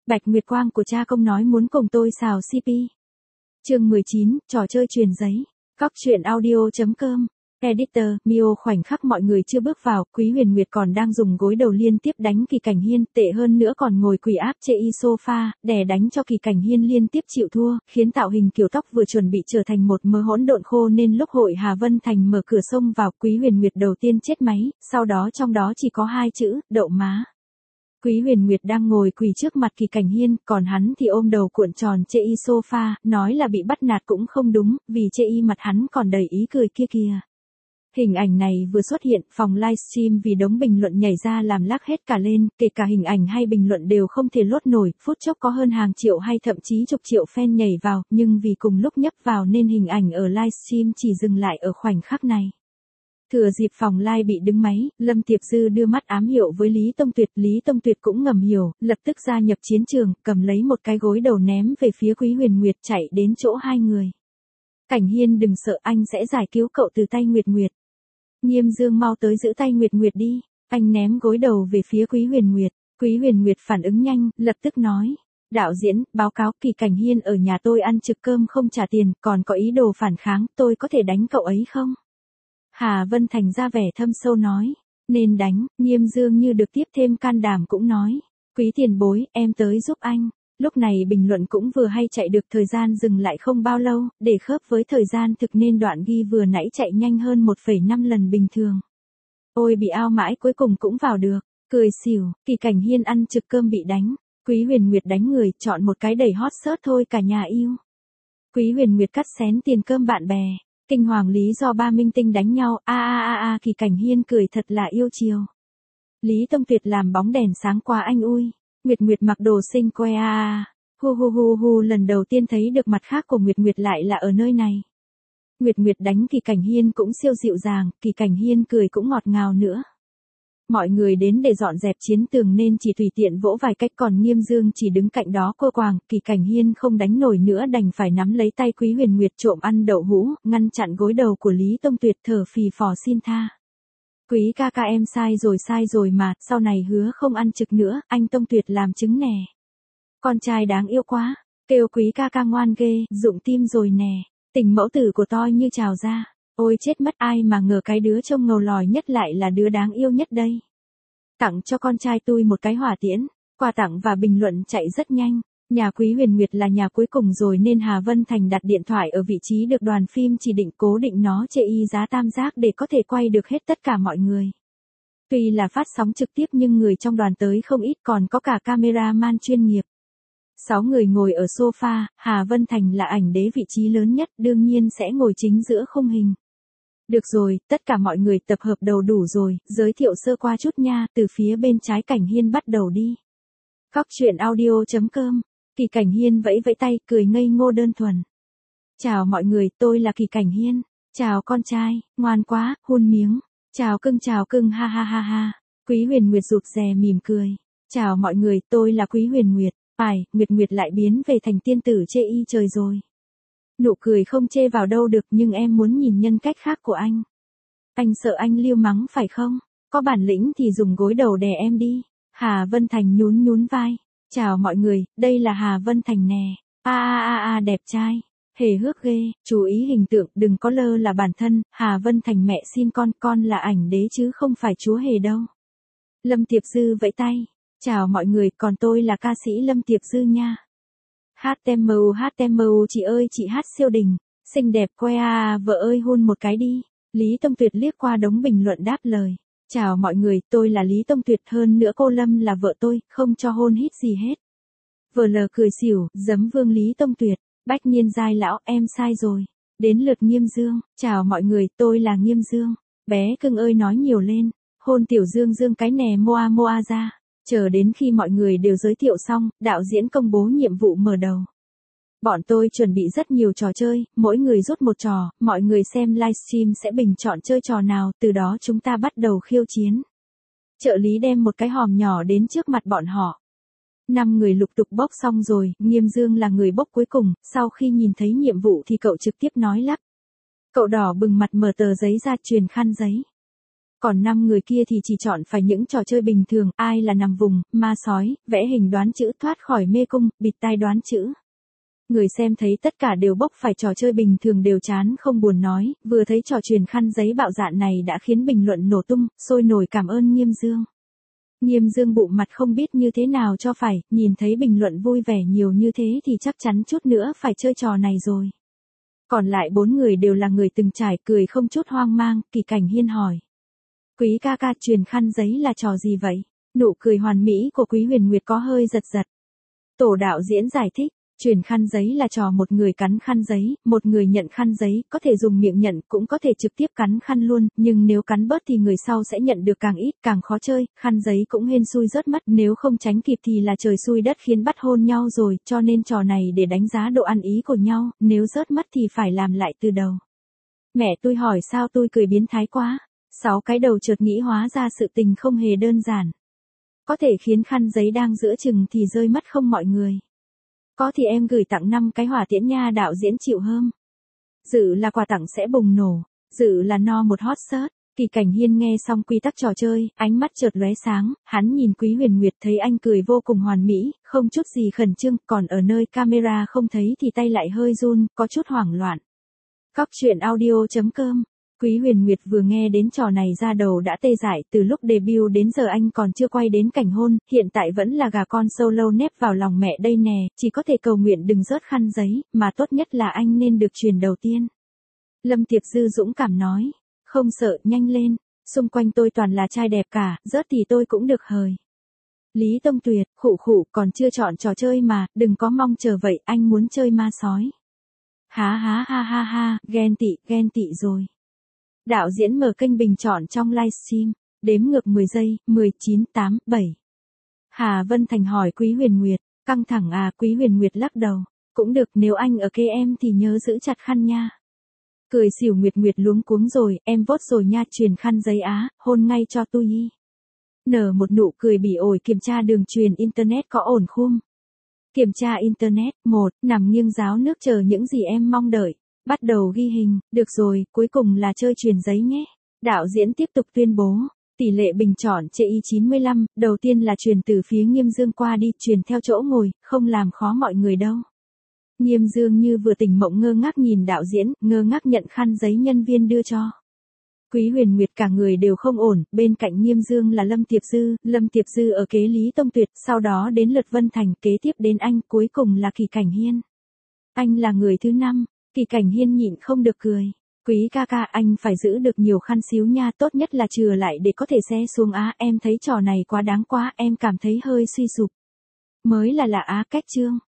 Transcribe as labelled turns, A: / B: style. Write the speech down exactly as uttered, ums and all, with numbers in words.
A: Bạch Nguyệt Quang của cha công nói muốn cùng tôi xào xê pê. Chương mười chín, trò chơi truyền giấy. Góc truyện audio.com. Editor, Mio khoảnh khắc mọi người chưa bước vào, Quý Huyền Nguyệt còn đang dùng gối đầu liên tiếp đánh Kỳ Cảnh Hiên, tệ hơn nữa còn ngồi quỳ áp chê y sofa, đè đánh cho Kỳ Cảnh Hiên liên tiếp chịu thua, khiến tạo hình kiểu tóc vừa chuẩn bị trở thành một mớ hỗn độn khô nên lúc Hội Hà Vân Thành mở cửa xông vào, Quý Huyền Nguyệt đầu tiên chết máy, sau đó trong đó chỉ có hai chữ, đậu má. Quý Huyền Nguyệt đang ngồi quỳ trước mặt Kỳ Cảnh Hiên, còn hắn thì ôm đầu cuộn tròn chê y sofa, nói là bị bắt nạt cũng không đúng, vì chê y mặt hắn còn đầy ý cười kia kìa. Hình ảnh này vừa xuất hiện, phòng livestream vì đống bình luận nhảy ra làm lắc hết cả lên, kể cả hình ảnh hay bình luận đều không thể lốt nổi, phút chốc có hơn hàng triệu hay thậm chí chục triệu fan nhảy vào, nhưng vì cùng lúc nhấp vào nên hình ảnh ở livestream chỉ dừng lại ở khoảnh khắc này. Thừa dịp phòng live bị đứng máy, Lâm Tiệp Dư đưa mắt ám hiệu với Lý Tông Tuyệt, Lý Tông Tuyệt cũng ngầm hiểu, lập tức gia nhập chiến trường, cầm lấy một cái gối đầu ném về phía Quý Huyền Nguyệt chạy đến chỗ hai người. Cảnh Hiên đừng sợ, anh sẽ giải cứu cậu từ tay Nguyệt Nguyệt. Nghiêm Dương mau tới giữ tay Nguyệt Nguyệt đi, anh ném gối đầu về phía Quý Huyền Nguyệt. Quý Huyền Nguyệt phản ứng nhanh, lập tức nói. Đạo diễn, báo cáo Kỳ Cảnh Hiên ở nhà tôi ăn trực cơm không trả tiền, còn có ý đồ phản kháng, tôi có thể đánh cậu ấy không? Hà Vân Thành ra vẻ thâm sâu nói. Nên đánh, Nghiêm Dương như được tiếp thêm can đảm cũng nói. Quý tiền bối, em tới giúp anh. Lúc này bình luận cũng vừa hay chạy được, thời gian dừng lại không bao lâu, để khớp với thời gian thực nên đoạn ghi vừa nãy chạy nhanh hơn một phẩy năm lần bình thường. Ôi bị ao mãi cuối cùng cũng vào được, cười xỉu, Kỳ Cảnh Hiên ăn trực cơm bị đánh, Quý Huyền Nguyệt đánh người, chọn một cái đầy hot search thôi cả nhà yêu. Quý Huyền Nguyệt cắt xén tiền cơm bạn bè, kinh hoàng lý do ba minh tinh đánh nhau, a a a a Kỳ Cảnh Hiên cười thật là yêu chiều. Lý Tông Tuyệt làm bóng đèn sáng qua anh ui. Nguyệt Nguyệt mặc đồ xinh que a a, hu hu hu hu lần đầu tiên thấy được mặt khác của Nguyệt Nguyệt lại là ở nơi này. Nguyệt Nguyệt đánh Kỳ Cảnh Hiên cũng siêu dịu dàng, Kỳ Cảnh Hiên cười cũng ngọt ngào nữa. Mọi người đến để dọn dẹp chiến tường nên chỉ tùy tiện vỗ vài cách, còn Nghiêm Dương chỉ đứng cạnh đó cô quàng, Kỳ Cảnh Hiên không đánh nổi nữa đành phải nắm lấy tay Quý Huyền Nguyệt trộm ăn đậu hũ, ngăn chặn gối đầu của Lý Tông Tuyệt thở phì phò xin tha. Quý ca ca em sai rồi sai rồi mà, sau này hứa không ăn trực nữa, anh Tông Tuyệt làm chứng nè. Con trai đáng yêu quá, kêu quý ca ca ngoan ghê, rụng tim rồi nè, tình mẫu tử của tôi như trào ra, ôi chết mất, ai mà ngờ cái đứa trông ngầu lòi nhất lại là đứa đáng yêu nhất đây. Tặng cho con trai tôi một cái hỏa tiễn, quà tặng và bình luận chạy rất nhanh. Nhà Quý Huyền Nguyệt là nhà cuối cùng rồi nên Hà Vân Thành đặt điện thoại ở vị trí được đoàn phim chỉ định, cố định nó chê y giá tam giác để có thể quay được hết tất cả mọi người. Tuy là phát sóng trực tiếp nhưng người trong đoàn tới không ít, còn có cả cameraman chuyên nghiệp. Sáu người ngồi ở sofa, Hà Vân Thành là ảnh đế vị trí lớn nhất, đương nhiên sẽ ngồi chính giữa khung hình. Được rồi, tất cả mọi người tập hợp đầu đủ rồi, giới thiệu sơ qua chút nha, từ phía bên trái Cảnh Hiên bắt đầu đi. Góc truyện audio.com. Kỳ Cảnh Hiên vẫy vẫy tay, cười ngây ngô đơn thuần. Chào mọi người, tôi là Kỳ Cảnh Hiên. Chào con trai, ngoan quá, hôn miếng. Chào cưng chào cưng ha ha ha ha. Quý Huyền Nguyệt rụt rè mỉm cười. Chào mọi người, tôi là Quý Huyền Nguyệt. Phải, Nguyệt Nguyệt lại biến về thành tiên tử chê y trời rồi. Nụ cười không chê vào đâu được, nhưng em muốn nhìn nhân cách khác của anh. Anh sợ anh liêu mắng phải không? Có bản lĩnh thì dùng gối đầu đè em đi. Hà Vân Thành nhún nhún vai. Chào mọi người, đây là Hà Vân Thành nè. A a a a đẹp trai. Hề hước ghê, chú ý hình tượng, đừng có lơ là bản thân. Hà Vân Thành mẹ xin con, con là ảnh đế chứ không phải chúa hề đâu. Lâm Tiệp Dư vẫy tay. Chào mọi người, còn tôi là ca sĩ Lâm Tiệp Dư nha. hát em u hát em u chị ơi chị hát siêu đình, xinh đẹp que a, vợ ơi hôn một cái đi. Lý Tông Tuyệt liếc qua đống bình luận đáp lời. Chào mọi người, tôi là Lý Tông Tuyệt, hơn nữa cô Lâm là vợ tôi, không cho hôn hít gì hết. Vờ lờ cười xỉu, giấm vương Lý Tông Tuyệt, bách nhiên giai lão, em sai rồi. Đến lượt Nghiêm Dương, chào mọi người, tôi là Nghiêm Dương. Bé cưng ơi nói nhiều lên, hôn tiểu Dương Dương cái nè moa moa ra. Chờ đến khi mọi người đều giới thiệu xong, đạo diễn công bố nhiệm vụ mở đầu. Bọn tôi chuẩn bị rất nhiều trò chơi, mỗi người rút một trò, mọi người xem livestream sẽ bình chọn chơi trò nào, từ đó chúng ta bắt đầu khiêu chiến. Trợ lý đem một cái hòm nhỏ đến trước mặt bọn họ. Năm người lục tục bốc xong rồi, Nghiêm Dương là người bốc cuối cùng, sau khi nhìn thấy nhiệm vụ thì cậu trực tiếp nói lắp. Cậu đỏ bừng mặt mở tờ giấy ra truyền khăn giấy. Còn năm người kia thì chỉ chọn phải những trò chơi bình thường, ai là nằm vùng, ma sói, vẽ hình đoán chữ, thoát khỏi mê cung, bịt tai đoán chữ. Người xem thấy tất cả đều bốc phải trò chơi bình thường đều chán không buồn nói, vừa thấy trò truyền khăn giấy bạo dạn này đã khiến bình luận nổ tung, sôi nổi cảm ơn Nghiêm Dương. Nghiêm Dương bụng mặt không biết như thế nào cho phải, nhìn thấy bình luận vui vẻ nhiều như thế thì chắc chắn chút nữa phải chơi trò này rồi. Còn lại bốn người đều là người từng trải, cười không chút hoang mang. Kỳ Cảnh Hiên hỏi. Quý ca ca, truyền khăn giấy là trò gì vậy? Nụ cười hoàn mỹ của Quý Huyền Nguyệt có hơi giật giật. Tổ đạo diễn giải thích. Truyền khăn giấy là trò một người cắn khăn giấy, một người nhận khăn giấy, có thể dùng miệng nhận, cũng có thể trực tiếp cắn khăn luôn, nhưng nếu cắn bớt thì người sau sẽ nhận được càng ít, càng khó chơi, khăn giấy cũng hên xui rớt mất, nếu không tránh kịp thì là trời xui đất khiến bắt hôn nhau rồi, cho nên trò này để đánh giá độ ăn ý của nhau, nếu rớt mất thì phải làm lại từ đầu. Mẹ tôi hỏi sao tôi cười biến thái quá, sáu cái đầu chợt nghĩ hóa ra sự tình không hề đơn giản. Có thể khiến khăn giấy đang giữa chừng thì rơi mất không mọi người. Có thì em gửi tặng năm cái hỏa tiễn nha, đạo diễn chịu hơm. Dự là quà tặng sẽ bùng nổ, dự là no một hot search. Kỳ Cảnh Hiên nghe xong quy tắc trò chơi, ánh mắt chợt lóe sáng, hắn nhìn Quý Huyền Nguyệt thấy anh cười vô cùng hoàn mỹ, không chút gì khẩn trương, còn ở nơi camera không thấy thì tay lại hơi run, có chút hoảng loạn. Cóc truyện audio chấm com. Quý Huyền Nguyệt vừa nghe đến trò này ra đầu đã tê dại, từ lúc debut đến giờ anh còn chưa quay đến cảnh hôn, hiện tại vẫn là gà con solo nép vào lòng mẹ đây nè, chỉ có thể cầu nguyện đừng rớt khăn giấy, mà tốt nhất là anh nên được truyền đầu tiên. Lâm Tiệp Dư dũng cảm nói, không sợ, nhanh lên, xung quanh tôi toàn là trai đẹp cả, rớt thì tôi cũng được hời. Lý Tông Tuyệt, khụ khụ, còn chưa chọn trò chơi mà, đừng có mong chờ vậy, anh muốn chơi ma sói. Há há ha ha ha, ghen tị, ghen tị rồi. Đạo diễn mở kênh bình chọn trong livestream, đếm ngược mười giây, mười, chín, tám, bảy. Hà Vân Thành hỏi Quý Huyền Nguyệt, căng thẳng à? Quý Huyền Nguyệt lắc đầu, cũng được, nếu anh ở kê em thì nhớ giữ chặt khăn nha. Cười xỉu Nguyệt Nguyệt luống cuống rồi, em vote rồi nha, truyền khăn giấy á, hôn ngay cho tôi y. Nở một nụ cười bỉ ổi, kiểm tra đường truyền internet có ổn không? Kiểm tra internet, một, nằm nghiêng ráo nước chờ những gì em mong đợi. Bắt đầu ghi hình, được rồi, cuối cùng là chơi truyền giấy nhé. Đạo diễn tiếp tục tuyên bố, tỷ lệ bình chọn chê i chín mươi lăm, đầu tiên là truyền từ phía Nghiêm Dương qua đi, truyền theo chỗ ngồi, không làm khó mọi người đâu. Nghiêm Dương như vừa tỉnh mộng ngơ ngác nhìn đạo diễn, ngơ ngác nhận khăn giấy nhân viên đưa cho. Quý Huyền Nguyệt cả người đều không ổn, bên cạnh Nghiêm Dương là Lâm Tiệp Dư, Lâm Tiệp Dư ở kế Lý Tông Tuyệt, sau đó đến lượt Vân Thành, kế tiếp đến anh, cuối cùng là Kỳ Cảnh Hiên. Anh là người thứ năm. Kỳ Cảnh Hiên nhịn không được cười. Quý ca ca, anh phải giữ được nhiều khăn xíu nha, tốt nhất là chừa lại để có thể xe xuống á, em thấy trò này quá đáng quá, em cảm thấy hơi suy sụp. Mới là lạ á, cách chương.